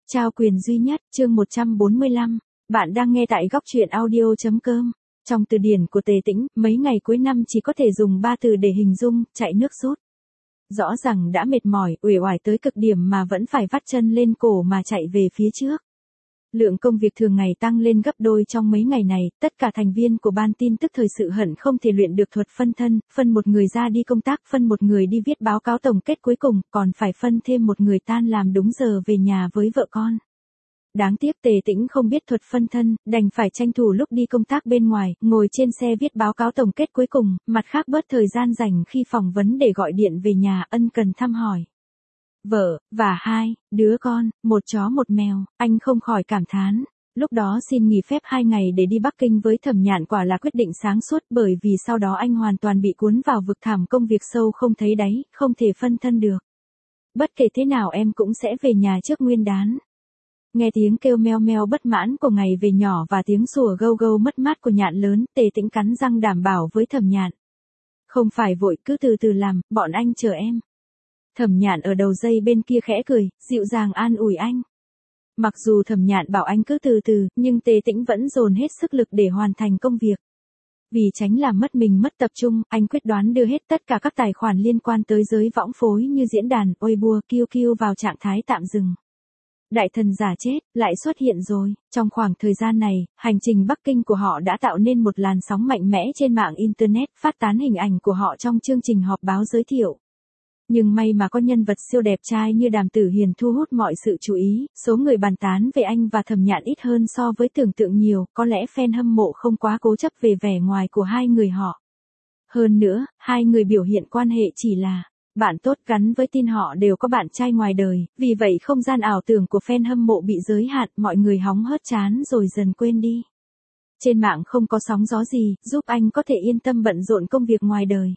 Trao quyền duy nhất, chương 145. Bạn đang nghe tại góc truyện audio.com. Trong từ điển của Tề Tĩnh, mấy ngày cuối năm chỉ có thể dùng 3 từ để hình dung, chạy nước rút. Rõ ràng đã mệt mỏi, uể oải tới cực điểm mà vẫn phải vắt chân lên cổ mà chạy về phía trước. Lượng công việc thường ngày tăng lên gấp đôi trong mấy ngày này, tất cả thành viên của ban tin tức thời sự hận không thể luyện được thuật phân thân, phân một người ra đi công tác, phân một người đi viết báo cáo tổng kết cuối cùng, còn phải phân thêm một người tan làm đúng giờ về nhà với vợ con. Đáng tiếc Tề Tĩnh không biết thuật phân thân, đành phải tranh thủ lúc đi công tác bên ngoài, ngồi trên xe viết báo cáo tổng kết cuối cùng, mặt khác bớt thời gian rảnh khi phỏng vấn để gọi điện về nhà ân cần thăm hỏi vợ, và 2 đứa con, một chó một mèo, anh không khỏi cảm thán. Lúc đó xin nghỉ phép 2 ngày để đi Bắc Kinh với Thẩm Nhạn quả là quyết định sáng suốt, bởi vì sau đó anh hoàn toàn bị cuốn vào vực thẳm công việc sâu không thấy đáy, không thể phân thân được. Bất kể thế nào em cũng sẽ về nhà trước Nguyên đán. Nghe tiếng kêu meo meo bất mãn của ngày về nhỏ và tiếng sủa gâu gâu mất mát của Nhạn lớn, Tề Tĩnh cắn răng đảm bảo với Thẩm Nhạn. Không phải vội, cứ từ từ làm, bọn anh chờ em. Thẩm Nhạn ở đầu dây bên kia khẽ cười, dịu dàng an ủi anh. Mặc dù Thẩm Nhạn bảo anh cứ từ từ, nhưng Tề Tĩnh vẫn dồn hết sức lực để hoàn thành công việc. Vì tránh làm mất mình mất tập trung, anh quyết đoán đưa hết tất cả các tài khoản liên quan tới giới võng phối như diễn đàn, Weibo, QQ vào trạng thái tạm dừng. Đại thần giả chết, lại xuất hiện rồi. Trong khoảng thời gian này, hành trình Bắc Kinh của họ đã tạo nên một làn sóng mạnh mẽ trên mạng Internet, phát tán hình ảnh của họ trong chương trình họp báo giới thiệu. Nhưng may mà có nhân vật siêu đẹp trai như Đàm Tử Hiền thu hút mọi sự chú ý, số người bàn tán về anh và Thẩm Nhạn ít hơn so với tưởng tượng nhiều, có lẽ fan hâm mộ không quá cố chấp về vẻ ngoài của hai người họ. Hơn nữa, hai người biểu hiện quan hệ chỉ là bạn tốt, gắn với tin họ đều có bạn trai ngoài đời, vì vậy không gian ảo tưởng của fan hâm mộ bị giới hạn, mọi người hóng hớt chán rồi dần quên đi. Trên mạng không có sóng gió gì, giúp anh có thể yên tâm bận rộn công việc ngoài đời.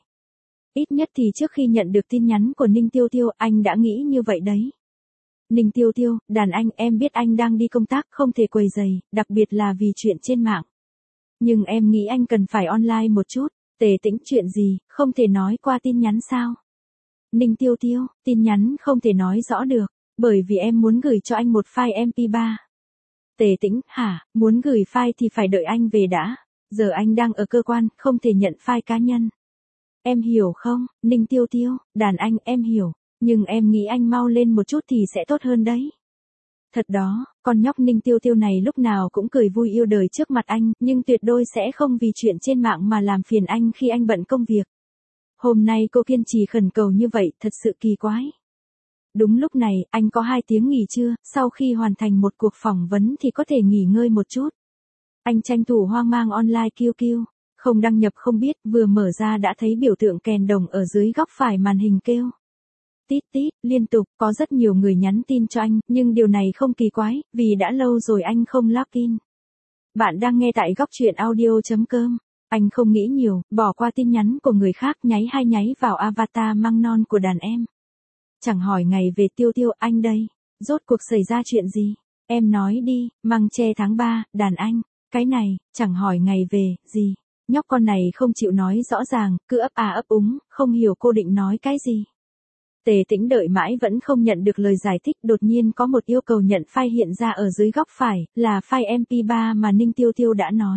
Ít nhất thì trước khi nhận được tin nhắn của Ninh Tiêu Tiêu, anh đã nghĩ như vậy đấy. Ninh Tiêu Tiêu, đàn anh, em biết anh đang đi công tác, không thể quấy rầy, đặc biệt là vì chuyện trên mạng. Nhưng em nghĩ anh cần phải online một chút. Tề Tĩnh, chuyện gì, không thể nói qua tin nhắn sao? Ninh Tiêu Tiêu, tin nhắn không thể nói rõ được, bởi vì em muốn gửi cho anh một file MP3. Tề Tĩnh, hả, muốn gửi file thì phải đợi anh về đã. Giờ anh đang ở cơ quan, không thể nhận file cá nhân. Em hiểu không, Ninh Tiêu Tiêu, đàn anh, em hiểu, nhưng em nghĩ anh mau lên một chút thì sẽ tốt hơn đấy. Thật đó, con nhóc Ninh Tiêu Tiêu này lúc nào cũng cười vui yêu đời trước mặt anh, nhưng tuyệt đối sẽ không vì chuyện trên mạng mà làm phiền anh khi anh bận công việc. Hôm nay cô kiên trì khẩn cầu như vậy, thật sự kỳ quái. Đúng lúc này, anh có 2 tiếng nghỉ trưa, sau khi hoàn thành một cuộc phỏng vấn thì có thể nghỉ ngơi một chút. Anh tranh thủ hoang mang online QQ. Không đăng nhập không biết, vừa mở ra đã thấy biểu tượng kèn đồng ở dưới góc phải màn hình kêu. Tít tít, liên tục, có rất nhiều người nhắn tin cho anh, nhưng điều này không kỳ quái, vì đã lâu rồi anh không login. Bạn đang nghe tại góc truyện audio.com. Anh không nghĩ nhiều, bỏ qua tin nhắn của người khác, nháy vào avatar măng non của đàn em. Chẳng hỏi ngày về Tiêu Tiêu, anh đây. Rốt cuộc xảy ra chuyện gì? Em nói đi, măng tre tháng 3, đàn anh. Cái này, chẳng hỏi ngày về, gì? Nhóc con này không chịu nói rõ ràng, cứ ấp à ấp úng, không hiểu cô định nói cái gì. Tề Tĩnh đợi mãi vẫn không nhận được lời giải thích, đột nhiên có một yêu cầu nhận file hiện ra ở dưới góc phải, là file MP3 mà Ninh Tiêu Tiêu đã nói.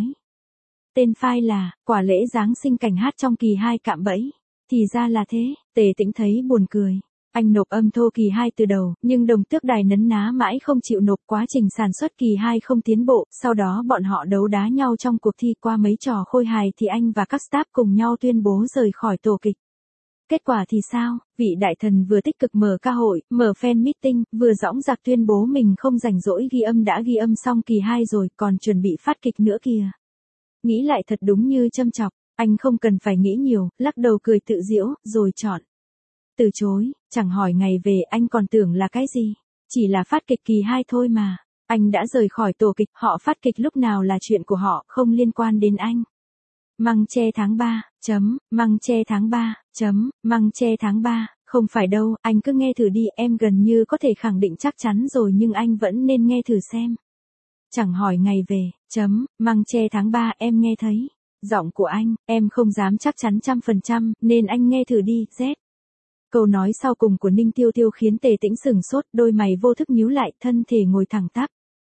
Tên file là, quả lễ Giáng sinh cảnh hát trong kỳ 2 cạm bẫy. Thì ra là thế, Tề Tĩnh thấy buồn cười. Anh nộp âm thô kỳ 2 từ đầu, nhưng đồng tước đài nấn ná mãi không chịu nộp, quá trình sản xuất kỳ 2 không tiến bộ, sau đó bọn họ đấu đá nhau trong cuộc thi, qua mấy trò khôi hài thì anh và các staff cùng nhau tuyên bố rời khỏi tổ kịch. Kết quả thì sao? Vị đại thần vừa tích cực mở ca hội, mở fan meeting, vừa dõng dạc tuyên bố mình không rảnh rỗi ghi âm, đã ghi âm xong kỳ 2 rồi, còn chuẩn bị phát kịch nữa kìa. Nghĩ lại thật đúng như châm chọc, anh không cần phải nghĩ nhiều, lắc đầu cười tự giễu, rồi chọn từ chối. Chẳng hỏi ngày về, anh còn tưởng là cái gì? Chỉ là phát kịch kỳ 2 thôi mà. Anh đã rời khỏi tổ kịch, họ phát kịch lúc nào là chuyện của họ, không liên quan đến anh. Măng tre tháng 3, măng tre tháng 3, măng tre tháng 3, không phải đâu, anh cứ nghe thử đi, em gần như có thể khẳng định chắc chắn rồi nhưng anh vẫn nên nghe thử xem. Chẳng hỏi ngày về, măng tre tháng 3, em nghe thấy giọng của anh, em không dám chắc chắn 100%, nên anh nghe thử đi, Z. Câu nói sau cùng của Ninh Tiêu Tiêu khiến Tề Tĩnh sửng sốt, đôi mày vô thức nhíu lại, thân thể ngồi thẳng tắp.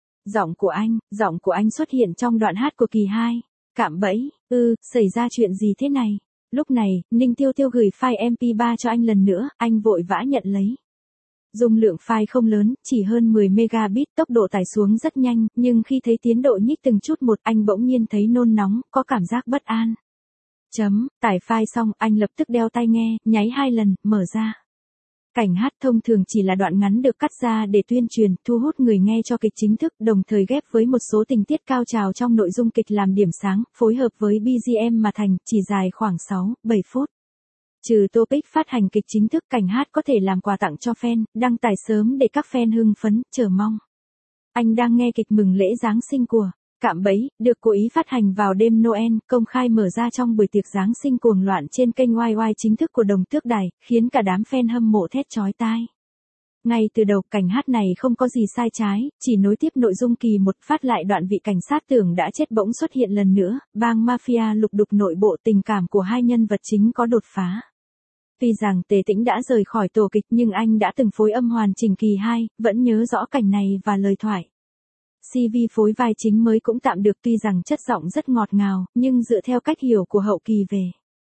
Giọng của anh xuất hiện trong đoạn hát của kỳ 2. Cạm bẫy, xảy ra chuyện gì thế này? Lúc này, Ninh Tiêu Tiêu gửi file MP3 cho anh lần nữa, anh vội vã nhận lấy. Dung lượng file không lớn, chỉ hơn 10 megabit, tốc độ tải xuống rất nhanh, nhưng khi thấy tiến độ nhích từng chút một, anh bỗng nhiên thấy nôn nóng, có cảm giác bất an. Tải file xong, anh lập tức đeo tai nghe, nháy 2 lần, mở ra. Cảnh hát thông thường chỉ là đoạn ngắn được cắt ra để tuyên truyền, thu hút người nghe cho kịch chính thức, đồng thời ghép với một số tình tiết cao trào trong nội dung kịch làm điểm sáng, phối hợp với BGM mà thành, chỉ dài khoảng 6-7 phút. Trừ topic phát hành kịch chính thức, cảnh hát có thể làm quà tặng cho fan, đăng tải sớm để các fan hưng phấn, chờ mong. Anh đang nghe kịch mừng lễ Giáng sinh của Cạm bẫy, được cố ý phát hành vào đêm Noel, công khai mở ra trong buổi tiệc Giáng sinh cuồng loạn trên kênh YY chính thức của Đồng Tước Đài, khiến cả đám fan hâm mộ thét chói tai. Ngay từ đầu, cảnh hát này không có gì sai trái, chỉ nối tiếp nội dung kỳ 1, phát lại đoạn vị cảnh sát tưởng đã chết bỗng xuất hiện lần nữa, bang mafia lục đục nội bộ, tình cảm của hai nhân vật chính có đột phá. Tuy rằng Tề Tĩnh đã rời khỏi tổ kịch nhưng anh đã từng phối âm hoàn chỉnh kỳ 2, vẫn nhớ rõ cảnh này và lời thoại. CV phối vai chính mới cũng tạm được, tuy rằng chất giọng rất ngọt ngào, nhưng dựa theo cách hiểu của hậu kỳ về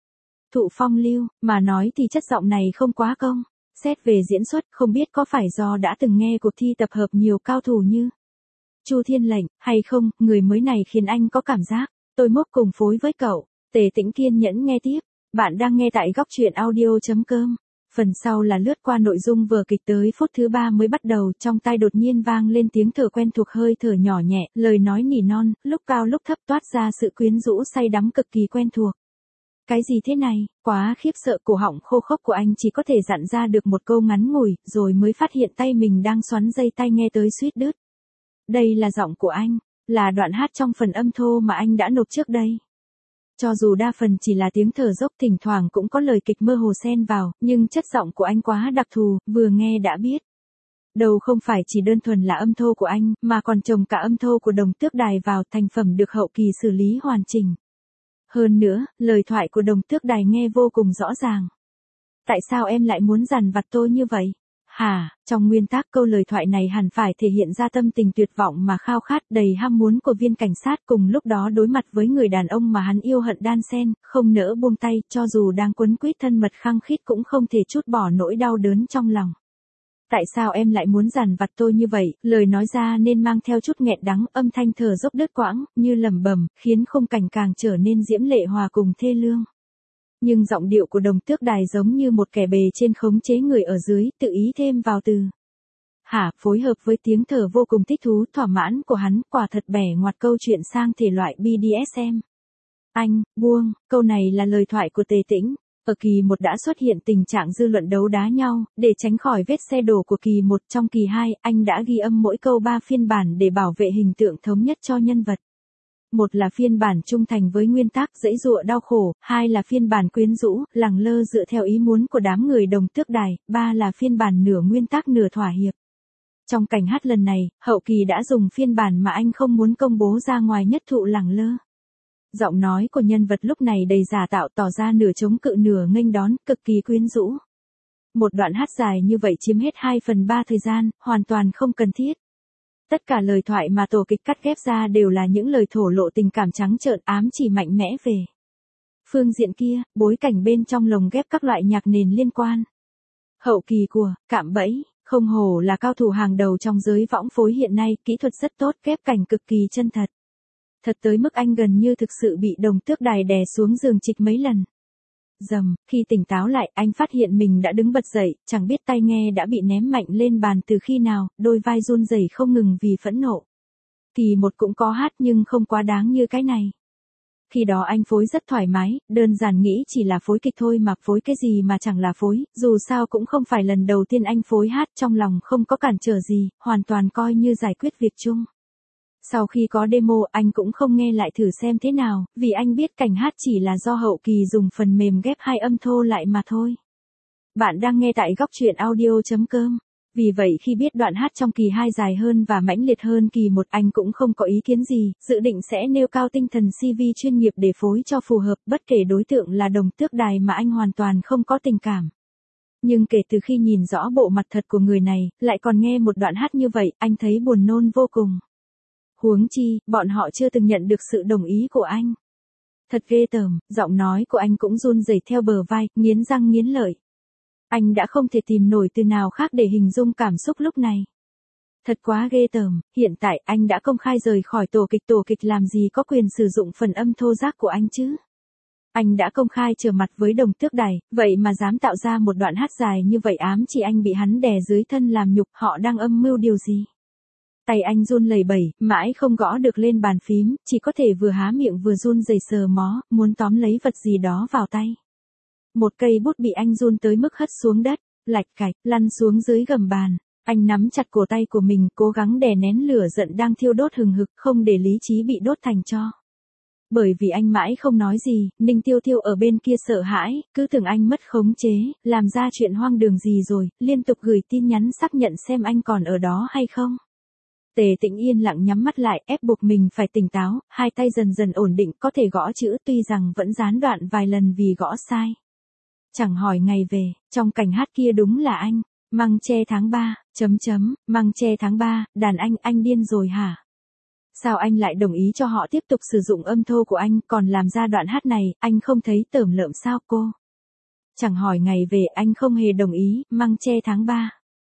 Thụ Phong Lưu, mà nói thì chất giọng này không quá công. Xét về diễn xuất, không biết có phải do đã từng nghe cuộc thi tập hợp nhiều cao thủ như Chu Thiên Lệnh, hay không, người mới này khiến anh có cảm giác, tôi mốc cùng phối với cậu. Tề Tĩnh kiên nhẫn nghe tiếp. Bạn đang nghe tại góc truyện audio.com. Phần sau là lướt qua nội dung vở kịch tới phút thứ 3 mới bắt đầu, trong tai đột nhiên vang lên tiếng thở quen thuộc, hơi thở nhỏ nhẹ, lời nói nỉ non, lúc cao lúc thấp, toát ra sự quyến rũ say đắm cực kỳ quen thuộc. Cái gì thế này? Quá khiếp sợ, cổ họng khô khốc của anh chỉ có thể dặn ra được một câu ngắn ngủi, rồi mới phát hiện tay mình đang xoắn dây tai nghe tới suýt đứt. Đây là giọng của anh, là đoạn hát trong phần âm thô mà anh đã nộp trước đây. Cho dù đa phần chỉ là tiếng thở dốc, thỉnh thoảng cũng có lời kịch mơ hồ xen vào, nhưng chất giọng của anh quá đặc thù, vừa nghe đã biết. Đầu không phải chỉ đơn thuần là âm thô của anh, mà còn chồng cả âm thô của Đồng Tước Đài vào, thành phẩm được hậu kỳ xử lý hoàn chỉnh. Hơn nữa, lời thoại của Đồng Tước Đài nghe vô cùng rõ ràng. Tại sao em lại muốn dằn vặt tôi như vậy? Hả, trong nguyên tắc câu lời thoại này hẳn phải thể hiện ra tâm tình tuyệt vọng mà khao khát đầy ham muốn của viên cảnh sát, cùng lúc đó đối mặt với người đàn ông mà hắn yêu hận đan xen, không nỡ buông tay, cho dù đang quấn quýt thân mật khăng khít cũng không thể trút bỏ nỗi đau đớn trong lòng. Tại sao em lại muốn dằn vặt tôi như vậy? Lời nói ra nên mang theo chút nghẹn đắng, âm thanh thở dốc đứt quãng, như lẩm bẩm, khiến khung cảnh càng trở nên diễm lệ hòa cùng thê lương. Nhưng giọng điệu của Đồng Tước Đài giống như một kẻ bề trên khống chế người ở dưới, tự ý thêm vào từ hả, phối hợp với tiếng thở vô cùng thích thú, thỏa mãn của hắn, quả thật bẻ ngoặt câu chuyện sang thể loại BDSM. Anh, buông, câu này là lời thoại của Tề Tĩnh. Ở kỳ 1 đã xuất hiện tình trạng dư luận đấu đá nhau, để tránh khỏi vết xe đổ của kỳ 1, trong kỳ 2, anh đã ghi âm mỗi câu 3 phiên bản để bảo vệ hình tượng thống nhất cho nhân vật. Một là phiên bản trung thành với nguyên tắc, giãy giụa đau khổ, 2 là phiên bản quyến rũ, lẳng lơ dựa theo ý muốn của đám người Đồng Tước Đài, 3 là phiên bản nửa nguyên tắc nửa thỏa hiệp. Trong cảnh hát lần này, hậu kỳ đã dùng phiên bản mà anh không muốn công bố ra ngoài nhất, Thụ lẳng lơ. Giọng nói của nhân vật lúc này đầy giả tạo, tỏ ra nửa chống cự nửa nghênh đón, cực kỳ quyến rũ. Một đoạn hát dài như vậy chiếm hết 2/3 thời gian, hoàn toàn không cần thiết. Tất cả lời thoại mà tổ kịch cắt ghép ra đều là những lời thổ lộ tình cảm trắng trợn, ám chỉ mạnh mẽ về phương diện kia, bối cảnh bên trong lồng ghép các loại nhạc nền liên quan. Hậu kỳ của Cạm bẫy, không hổ là cao thủ hàng đầu trong giới võng phối hiện nay, kỹ thuật rất tốt, ghép cảnh cực kỳ chân thật. Thật tới mức anh gần như thực sự bị Đồng Tước Đài đè xuống giường trịch mấy lần. Khi tỉnh táo lại, anh phát hiện mình đã đứng bật dậy, chẳng biết tai nghe đã bị ném mạnh lên bàn từ khi nào, đôi vai run rẩy không ngừng vì phẫn nộ. Kỳ 1 cũng có hát nhưng không quá đáng như cái này. Khi đó anh phối rất thoải mái, đơn giản nghĩ chỉ là phối kịch thôi mà phối cái gì mà chẳng là phối, dù sao cũng không phải lần đầu tiên anh phối hát, trong lòng không có cản trở gì, hoàn toàn coi như giải quyết việc chung. Sau khi có demo, anh cũng không nghe lại thử xem thế nào, vì anh biết cảnh hát chỉ là do hậu kỳ dùng phần mềm ghép hai âm thô lại mà thôi. Bạn đang nghe tại góc truyện audio.com. Vì vậy khi biết đoạn hát trong kỳ 2 dài hơn và mãnh liệt hơn kỳ 1, anh cũng không có ý kiến gì, dự định sẽ nêu cao tinh thần CV chuyên nghiệp để phối cho phù hợp, bất kể đối tượng là Đồng Tước Đài mà anh hoàn toàn không có tình cảm. Nhưng kể từ khi nhìn rõ bộ mặt thật của người này, lại còn nghe một đoạn hát như vậy, anh thấy buồn nôn vô cùng. Huống chi, bọn họ chưa từng nhận được sự đồng ý của anh. Thật ghê tởm, giọng nói của anh cũng run rẩy theo bờ vai, nghiến răng nghiến lợi. Anh đã không thể tìm nổi từ nào khác để hình dung cảm xúc lúc này. Thật quá ghê tởm, hiện tại anh đã công khai rời khỏi tổ kịch làm gì có quyền sử dụng phần âm thô giác của anh chứ. Anh đã công khai trở mặt với Đồng Tước Đài, vậy mà dám tạo ra một đoạn hát dài như vậy ám chỉ anh bị hắn đè dưới thân làm nhục, họ đang âm mưu điều gì? Tay anh run lẩy bẩy, mãi không gõ được lên bàn phím, chỉ có thể vừa há miệng vừa run rẩy sờ mó, muốn tóm lấy vật gì đó vào tay. Một cây bút bị anh run tới mức hất xuống đất, lạch cạch, lăn xuống dưới gầm bàn. Anh nắm chặt cổ tay của mình, cố gắng đè nén lửa giận đang thiêu đốt hừng hực, không để lý trí bị đốt thành tro. Bởi vì anh mãi không nói gì, Ninh Tiêu Tiêu ở bên kia sợ hãi, cứ tưởng anh mất khống chế, làm ra chuyện hoang đường gì rồi, liên tục gửi tin nhắn xác nhận xem anh còn ở đó hay không. Tề Tĩnh yên lặng nhắm mắt lại, ép buộc mình phải tỉnh táo, hai tay dần dần ổn định, có thể gõ chữ tuy rằng vẫn gián đoạn vài lần vì gõ sai. Chẳng hỏi ngày về, trong cảnh hát kia đúng là anh. Măng tre tháng 3, măng tre tháng 3, đàn anh điên rồi hả? Sao anh lại đồng ý cho họ tiếp tục sử dụng âm thô của anh, còn làm ra đoạn hát này, anh không thấy tởm lợm sao cô? Chẳng hỏi ngày về, anh không hề đồng ý, măng tre tháng 3.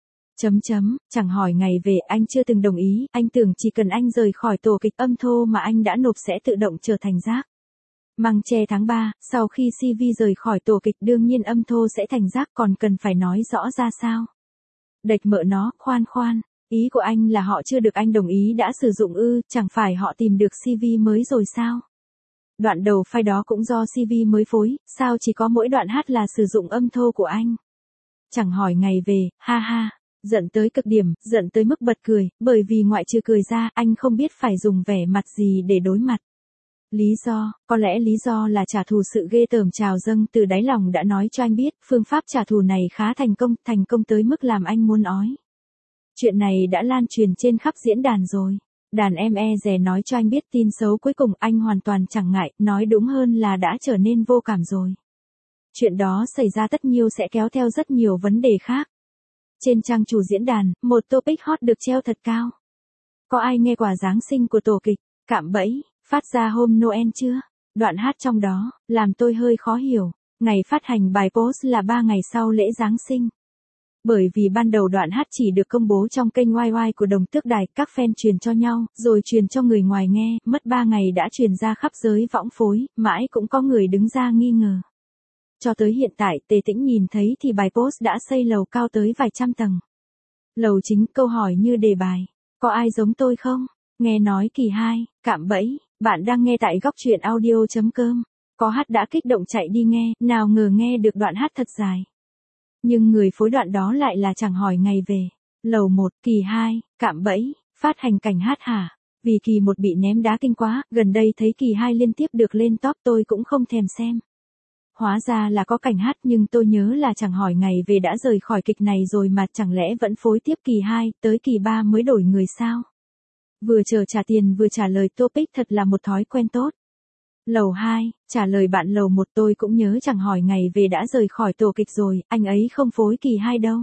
Chẳng hỏi ngày về, anh chưa từng đồng ý, anh tưởng chỉ cần anh rời khỏi tổ kịch âm thô mà anh đã nộp sẽ tự động trở thành rác. Măng tre tháng 3, sau khi CV rời khỏi tổ kịch đương nhiên âm thô sẽ thành rác, còn cần phải nói rõ ra sao? Đệch mợ nó, khoan, ý của anh là họ chưa được anh đồng ý đã sử dụng ư, chẳng phải họ tìm được CV mới rồi sao? Đoạn đầu file đó cũng do CV mới phối, sao chỉ có mỗi đoạn hát là sử dụng âm thô của anh? Chẳng hỏi ngày về, ha ha, giận tới cực điểm, giận tới mức bật cười, bởi vì ngoại trừ cười ra, anh không biết phải dùng vẻ mặt gì để đối mặt. Lý do, có lẽ lý do là trả thù sự ghê tởm trào dâng từ đáy lòng đã nói cho anh biết, phương pháp trả thù này khá thành công tới mức làm anh muốn ói. Chuyện này đã lan truyền trên khắp diễn đàn rồi. Đàn em dè nói cho anh biết tin xấu cuối cùng anh hoàn toàn chẳng ngại, nói đúng hơn là đã trở nên vô cảm rồi. Chuyện đó xảy ra tất nhiên sẽ kéo theo rất nhiều vấn đề khác. Trên trang chủ diễn đàn, một topic hot được treo thật cao. Có ai nghe quà Giáng sinh của tổ kịch, cạm bẫy, phát ra hôm Noel chưa? Đoạn hát trong đó, làm tôi hơi khó hiểu. Ngày phát hành bài post là 3 ngày sau lễ Giáng sinh. Bởi vì ban đầu đoạn hát chỉ được công bố trong kênh YY của Đồng Tước Đài, các fan truyền cho nhau, rồi truyền cho người ngoài nghe, mất 3 ngày đã truyền ra khắp giới võng phối, mãi cũng có người đứng ra nghi ngờ. Cho tới hiện tại, Tề Tĩnh nhìn thấy thì bài post đã xây lầu cao tới vài trăm tầng. Lầu chính, câu hỏi như đề bài. Có ai giống tôi không? Nghe nói kỳ 2, cạm bẫy, bạn đang nghe tại góc truyện audio.com. Có hát đã kích động chạy đi nghe, nào ngờ nghe được đoạn hát thật dài. Nhưng người phối đoạn đó lại là chẳng hỏi ngày về. Lầu 1, kỳ 2, cạm bẫy, phát hành cảnh hát hả? Vì kỳ 1 bị ném đá kinh quá, gần đây thấy kỳ 2 liên tiếp được lên top tôi cũng không thèm xem. Hóa ra là có cảnh hát nhưng tôi nhớ là chẳng hỏi ngày về đã rời khỏi kịch này rồi mà chẳng lẽ vẫn phối tiếp kỳ 2, tới kỳ 3 mới đổi người sao? Vừa chờ trả tiền vừa trả lời topic thật là một thói quen tốt. Lầu 2, trả lời bạn lầu 1 tôi cũng nhớ chẳng hỏi ngày về đã rời khỏi tổ kịch rồi, anh ấy không phối kỳ 2 đâu.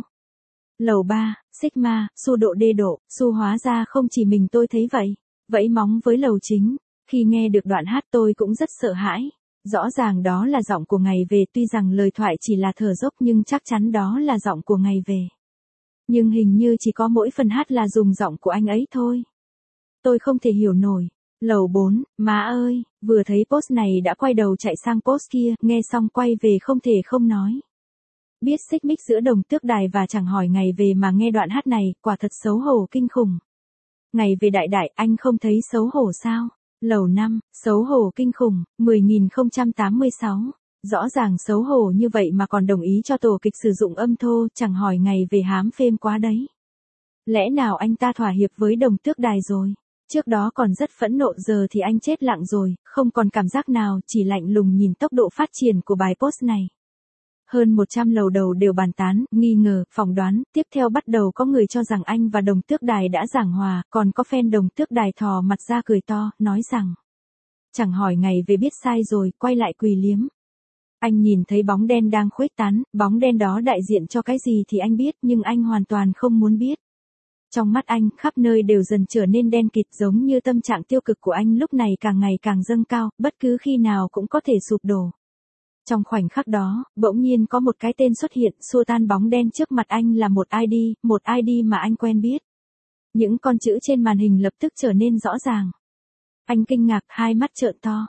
Lầu 3, Sigma, Su độ đê độ, Su hóa ra không chỉ mình tôi thấy vậy. Vẫy móng với lầu chính, khi nghe được đoạn hát tôi cũng rất sợ hãi. Rõ ràng đó là giọng của ngày về, tuy rằng lời thoại chỉ là thở dốc nhưng chắc chắn đó là giọng của ngày về. Nhưng hình như chỉ có mỗi phần hát là dùng giọng của anh ấy thôi. Tôi không thể hiểu nổi. Lầu 4, má ơi, vừa thấy post này đã quay đầu chạy sang post kia, nghe xong quay về không thể không nói. Biết xích mích giữa Đồng Tước Đài và chẳng hỏi ngày về mà nghe đoạn hát này, quả thật xấu hổ kinh khủng. Ngày về đại, anh không thấy xấu hổ sao? Lầu 5, xấu hổ kinh khủng, 10.086. Rõ ràng xấu hổ như vậy mà còn đồng ý cho tổ kịch sử dụng âm thô, chẳng hỏi ngày về hám phêm quá đấy. Lẽ nào anh ta thỏa hiệp với Đồng Tước Đài rồi? Trước đó còn rất phẫn nộ, giờ thì anh chết lặng rồi, không còn cảm giác nào, chỉ lạnh lùng nhìn tốc độ phát triển của bài post này. Hơn 100 lầu đầu đều bàn tán, nghi ngờ, phỏng đoán, tiếp theo bắt đầu có người cho rằng anh và Đồng Tước Đài đã giảng hòa, còn có fan Đồng Tước Đài thò mặt ra cười to, nói rằng chẳng hỏi ngày về biết sai rồi, quay lại quỳ liếm. Anh nhìn thấy bóng đen đang khuếch tán, bóng đen đó đại diện cho cái gì thì anh biết nhưng anh hoàn toàn không muốn biết. Trong mắt anh, khắp nơi đều dần trở nên đen kịt giống như tâm trạng tiêu cực của anh lúc này càng ngày càng dâng cao, bất cứ khi nào cũng có thể sụp đổ. Trong khoảnh khắc đó, bỗng nhiên có một cái tên xuất hiện, xua tan bóng đen trước mặt anh là một ID mà anh quen biết. Những con chữ trên màn hình lập tức trở nên rõ ràng. Anh kinh ngạc, hai mắt trợn to.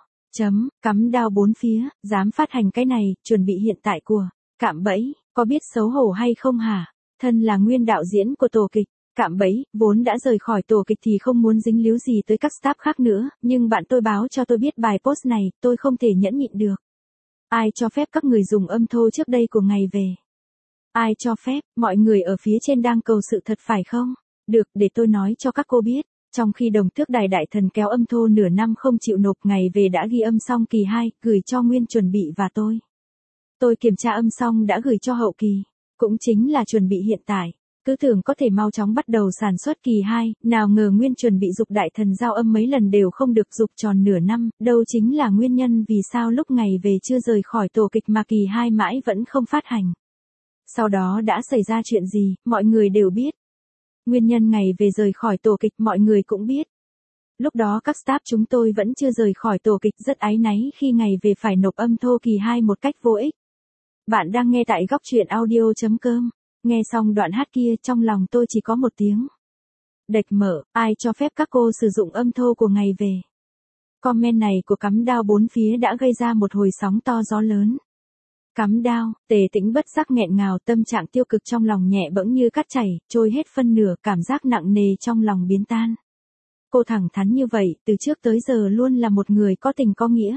Cắm đao bốn phía, dám phát hành cái này, chuẩn bị hiện tại của. Cạm bẫy, có biết xấu hổ hay không hả? Thân là nguyên đạo diễn của tổ kịch. Cạm bẫy, vốn đã rời khỏi tổ kịch thì không muốn dính líu gì tới các staff khác nữa, nhưng bạn tôi báo cho tôi biết bài post này, tôi không thể nhẫn nhịn được. Ai cho phép các người dùng âm thô trước đây của ngày về? Ai cho phép, mọi người ở phía trên đang cầu sự thật phải không? Được, để tôi nói cho các cô biết. Trong khi Đồng Tước Đài đại thần kéo âm thô nửa năm không chịu nộp, ngày về đã ghi âm xong kỳ 2, gửi cho Nguyên chuẩn bị và tôi. Tôi kiểm tra âm xong đã gửi cho hậu kỳ, cũng chính là chuẩn bị hiện tại. Cứ tưởng có thể mau chóng bắt đầu sản xuất kỳ 2, nào ngờ Nguyên chuẩn bị giục đại thần giao âm mấy lần đều không được giục tròn nửa năm, đâu chính là nguyên nhân vì sao lúc ngày về chưa rời khỏi tổ kịch mà kỳ 2 mãi vẫn không phát hành. Sau đó đã xảy ra chuyện gì, mọi người đều biết. Nguyên nhân ngày về rời khỏi tổ kịch mọi người cũng biết. Lúc đó các staff chúng tôi vẫn chưa rời khỏi tổ kịch, rất áy náy khi ngày về phải nộp âm thô kỳ 2 một cách vô ích. Bạn đang nghe tại góc truyện audio.com. Nghe xong đoạn hát kia trong lòng tôi chỉ có một tiếng. Đệch mở, ai cho phép các cô sử dụng âm thô của ngày về? Comment này của Cắm Đao bốn phía đã gây ra một hồi sóng to gió lớn. Cắm đao, Tề Tĩnh bất giác nghẹn ngào, tâm trạng tiêu cực trong lòng nhẹ bẫng như cát chảy, trôi hết phân nửa, cảm giác nặng nề trong lòng biến tan. Cô thẳng thắn như vậy, từ trước tới giờ luôn là một người có tình có nghĩa.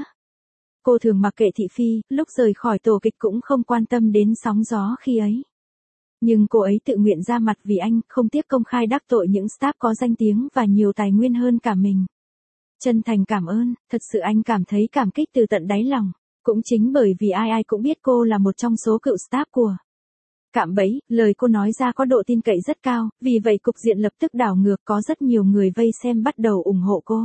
Cô thường mặc kệ thị phi, lúc rời khỏi tổ kịch cũng không quan tâm đến sóng gió khi ấy. Nhưng cô ấy tự nguyện ra mặt vì anh, không tiếc công khai đắc tội những staff có danh tiếng và nhiều tài nguyên hơn cả mình. Chân thành cảm ơn, thật sự anh cảm thấy cảm kích từ tận đáy lòng. Cũng chính bởi vì ai ai cũng biết cô là một trong số cựu staff của Cạm Bẫy, lời cô nói ra có độ tin cậy rất cao, vì vậy cục diện lập tức đảo ngược, có rất nhiều người vây xem bắt đầu ủng hộ cô.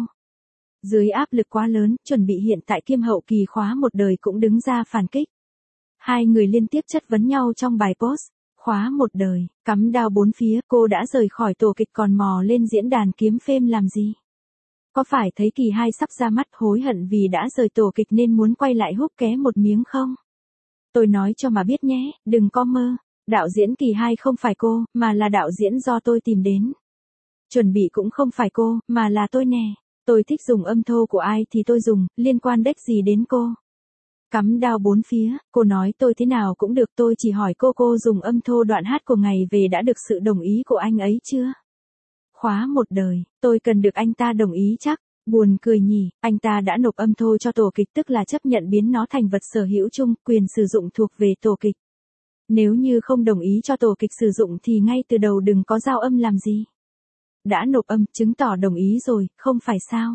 Dưới áp lực quá lớn, chuẩn bị hiện tại kiêm hậu kỳ khóa một đời cũng đứng ra phản kích. Hai người liên tiếp chất vấn nhau trong bài post. Khóa một đời, cắm đao bốn phía, cô đã rời khỏi tổ kịch còn mò lên diễn đàn kiếm fame làm gì? Có phải thấy kỳ 2 sắp ra mắt hối hận vì đã rời tổ kịch nên muốn quay lại húp ké một miếng không? Tôi nói cho mà biết nhé, đừng có mơ. Đạo diễn kỳ 2 không phải cô, mà là đạo diễn do tôi tìm đến. Chuẩn bị cũng không phải cô, mà là tôi nè. Tôi thích dùng âm thô của ai thì tôi dùng, liên quan đếch gì đến cô. Cắm đao bốn phía, cô nói tôi thế nào cũng được, tôi chỉ hỏi cô dùng âm thô đoạn hát của ngày về đã được sự đồng ý của anh ấy chưa? Khóa một đời, tôi cần được anh ta đồng ý chắc. Buồn cười nhỉ, anh ta đã nộp âm thô cho tổ kịch tức là chấp nhận biến nó thành vật sở hữu chung, quyền sử dụng thuộc về tổ kịch. Nếu như không đồng ý cho tổ kịch sử dụng thì ngay từ đầu đừng có giao âm làm gì. Đã nộp âm, chứng tỏ đồng ý rồi, không phải sao?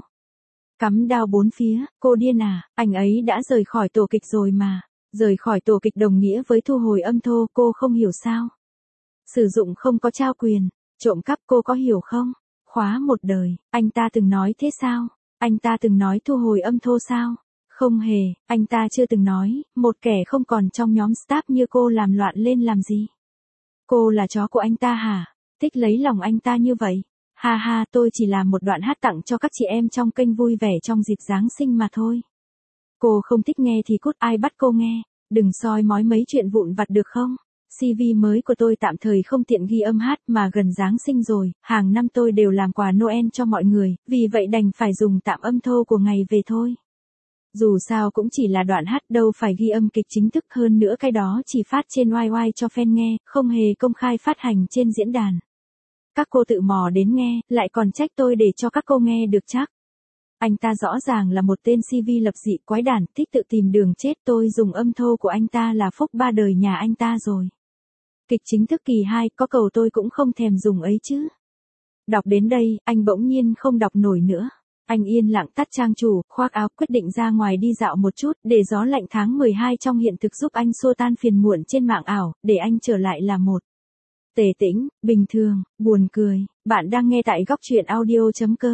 Cắm đao bốn phía, cô điên à, anh ấy đã rời khỏi tổ kịch rồi mà. Rời khỏi tổ kịch đồng nghĩa với thu hồi âm thô, cô không hiểu sao? Sử dụng không có trao quyền, trộm cắp cô có hiểu không? Khóa một đời, anh ta từng nói thế sao? Anh ta từng nói thu hồi âm thô sao? Không hề, anh ta chưa từng nói, một kẻ không còn trong nhóm staff như cô làm loạn lên làm gì? Cô là chó của anh ta hả? Thích lấy lòng anh ta như vậy? Ha ha, tôi chỉ làm một đoạn hát tặng cho các chị em trong kênh vui vẻ trong dịp Giáng sinh mà thôi. Cô không thích nghe thì cút, ai bắt cô nghe? Đừng soi mói mấy chuyện vụn vặt được không? CV mới của tôi tạm thời không tiện ghi âm hát mà gần Giáng sinh rồi, hàng năm tôi đều làm quà Noel cho mọi người, vì vậy đành phải dùng tạm âm thô của ngày về thôi. Dù sao cũng chỉ là đoạn hát đâu phải ghi âm kịch chính thức, hơn nữa cái đó chỉ phát trên YY cho fan nghe, không hề công khai phát hành trên diễn đàn. Các cô tự mò đến nghe, lại còn trách tôi để cho các cô nghe được chắc. Anh ta rõ ràng là một tên CV lập dị quái đản, thích tự tìm đường chết, tôi dùng âm thô của anh ta là phúc ba đời nhà anh ta rồi. Kịch chính thức kỳ 2, có cầu tôi cũng không thèm dùng ấy chứ. Đọc đến đây, anh bỗng nhiên không đọc nổi nữa. Anh yên lặng tắt trang chủ, khoác áo, quyết định ra ngoài đi dạo một chút, để gió lạnh tháng 12 trong hiện thực giúp anh xua tan phiền muộn trên mạng ảo, để anh trở lại là một Tề Tĩnh, bình thường, buồn cười. Bạn đang nghe tại góc truyện audio.com.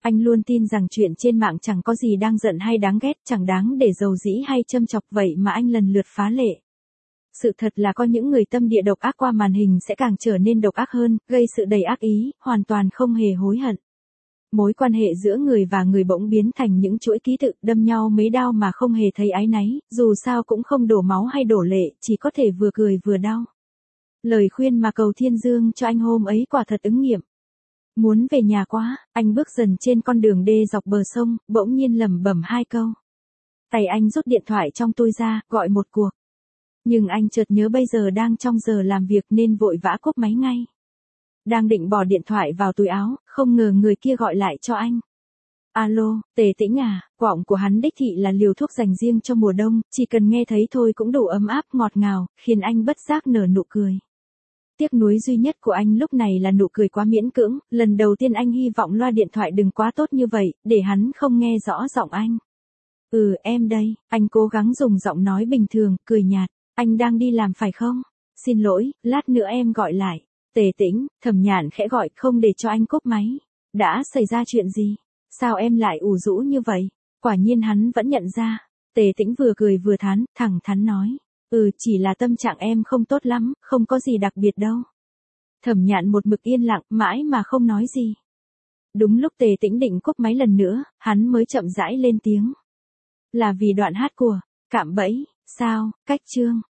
Anh luôn tin rằng chuyện trên mạng chẳng có gì đang giận hay đáng ghét, chẳng đáng để dầu dĩ hay châm chọc, vậy mà anh lần lượt phá lệ. Sự thật là có những người tâm địa độc ác qua màn hình sẽ càng trở nên độc ác hơn, gây sự đầy ác ý, hoàn toàn không hề hối hận. Mối quan hệ giữa người và người bỗng biến thành những chuỗi ký tự đâm nhau mấy đao mà không hề thấy áy náy, dù sao cũng không đổ máu hay đổ lệ, chỉ có thể vừa cười vừa đau. Lời khuyên mà Cầu Thiên Dương cho anh hôm ấy quả thật ứng nghiệm. Muốn về nhà quá, anh bước dần trên con đường đê dọc bờ sông, bỗng nhiên lẩm bẩm hai câu. Tay anh rút điện thoại trong túi ra, gọi một cuộc. Nhưng anh chợt nhớ bây giờ đang trong giờ làm việc nên vội vã cúp máy ngay. Đang định bỏ điện thoại vào túi áo, không ngờ người kia gọi lại cho anh. Alo, Tề Tĩnh à, giọng của hắn đích thị là liều thuốc dành riêng cho mùa đông, chỉ cần nghe thấy thôi cũng đủ ấm áp ngọt ngào, khiến anh bất giác nở nụ cười. Tiếc nuối duy nhất của anh lúc này là nụ cười quá miễn cưỡng, lần đầu tiên anh hy vọng loa điện thoại đừng quá tốt như vậy, để hắn không nghe rõ giọng anh. Em đây, anh cố gắng dùng giọng nói bình thường, cười nhạt, anh đang đi làm phải không? Xin lỗi, lát nữa em gọi lại. Tề Tĩnh, Thẩm Nhạn khẽ gọi không để cho anh cúp máy. Đã xảy ra chuyện gì? Sao em lại ủ rũ như vậy? Quả nhiên hắn vẫn nhận ra. Tề Tĩnh vừa cười vừa thẳng thắn nói. Chỉ là tâm trạng em không tốt lắm, không có gì đặc biệt đâu. Thẩm Nhạn một mực yên lặng, mãi mà không nói gì. Đúng lúc Tề Tĩnh định cúp máy lần nữa, hắn mới chậm rãi lên tiếng. Là vì đoạn hát của Cạm Bẫy, sao, cách chương.